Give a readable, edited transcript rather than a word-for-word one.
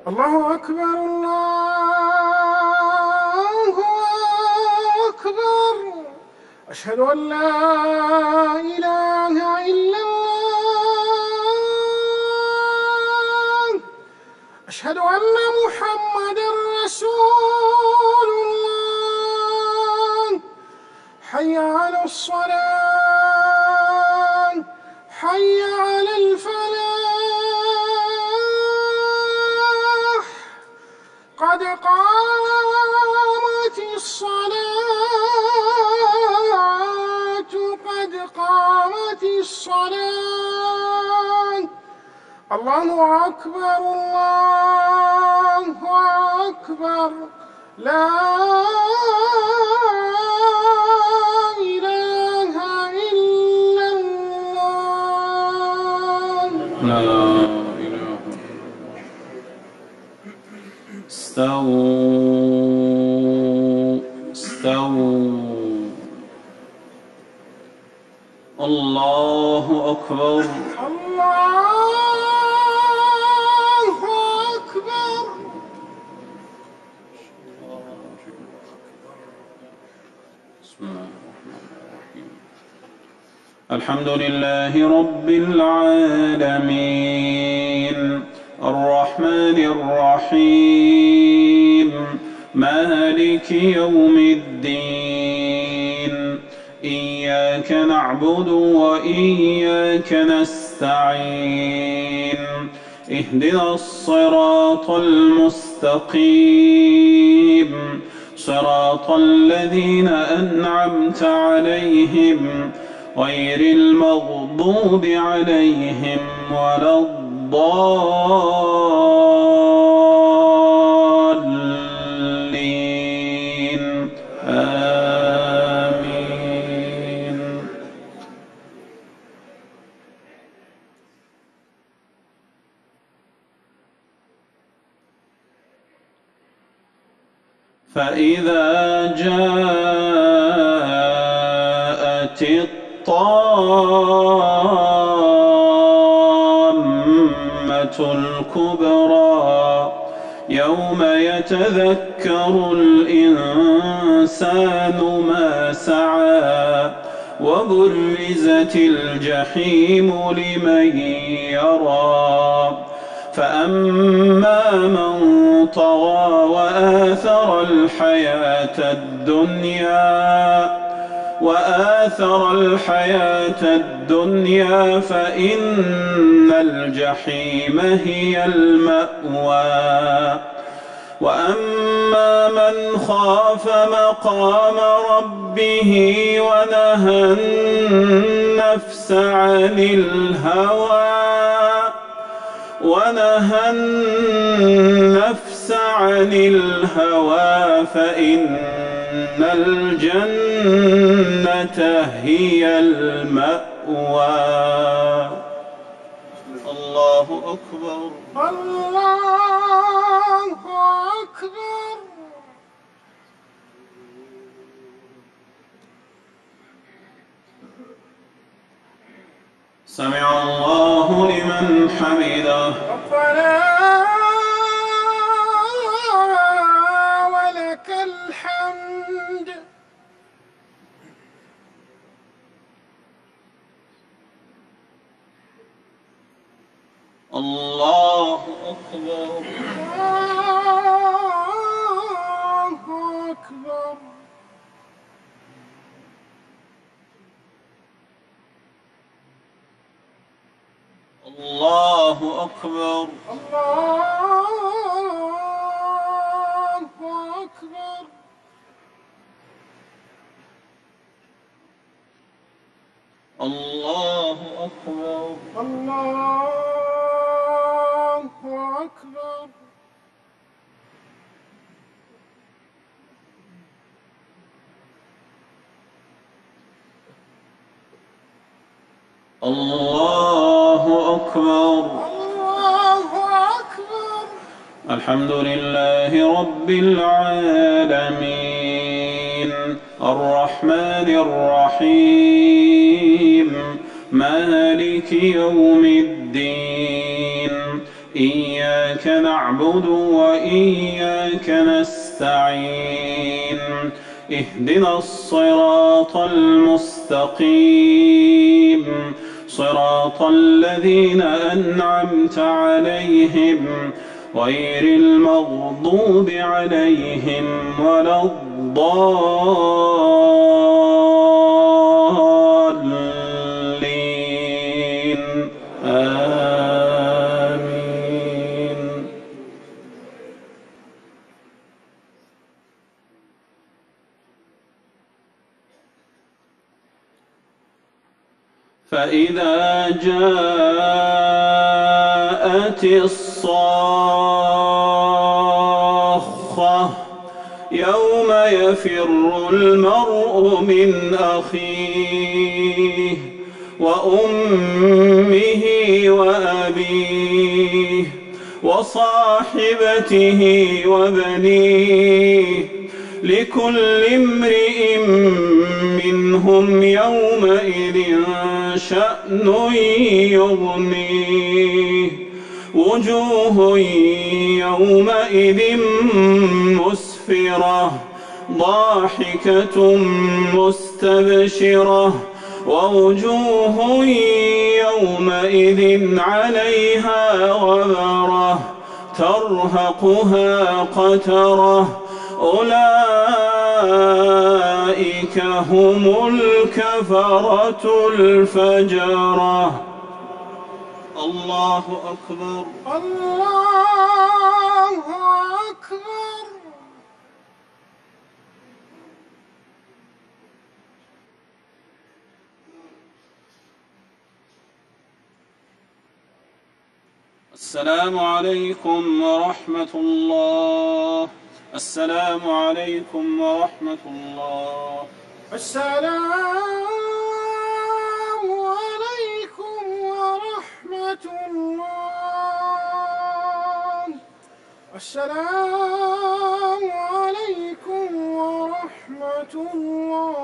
الله أكبر الله أكبر. أشهد أن لا إله إلا الله. أشهد أن محمدًا رسول الله. حي على الصلاة، حي على الفلاح، قد قامت الصلاة، قد قامت الصلاة. الله أكبر الله أكبر. لا إله إلا الله. لا إله. استووا استووا. الله أكبر الله أكبر. بسم الله الرحمن الرحيم. الحمد لله رب العالمين الرحمن الرحيم مالك يوم الدين. إياك نعبد وإياك نستعين. اهدنا الصراط المستقيم صراط الذين أنعمت عليهم غير المغضوب عليهم ولا الضالين. آمين. فإذا جاءت الطامة الكبرى يوم يتذكر الإنسان ما سعى وبرزت الجحيم لمن يرى. فأما من طغى وآثر الحياة الدنيا فإن الجحيم هي المأوى. وأما من خاف مقام ربه ونهى النفس عن الهوى فإن الجنة هي المأوى. الله أكبر الله أكبر. سمع الله لمن حمده. ربنا ولك الحمد. الله أكبر الله أكبر. الله أكبر الله أكبر. الله أكبر الله أكبر. الله أكبر. الله أكبر. الحمد لله رب العالمين الرحمن الرحيم مالك يوم الدين. إياك نعبد نعبد وإياك نستعين اهدنا الصراط المستقيم صراط الذين أنعمت عليهم غير المغضوب عليهم ولا الضالين آمين. فإذا جاءت الصاخة يوم يفر المرء من أخيه وأمه وأبيه وصاحبته وبنيه لكل امرئ منهم يومئذ شأن يغنيه وجوه يومئذ مسفرة ضاحكة مستبشرة ووجوه يومئذ عليها غبرة ترهقها قترة أولئك هم الكفرة الفجرة. الله أكبر. الله أكبر. السلام عليكم ورحمة الله. السلام عليكم ورحمة الله. السلام عليكم ورحمة الله. السلام عليكم ورحمة الله.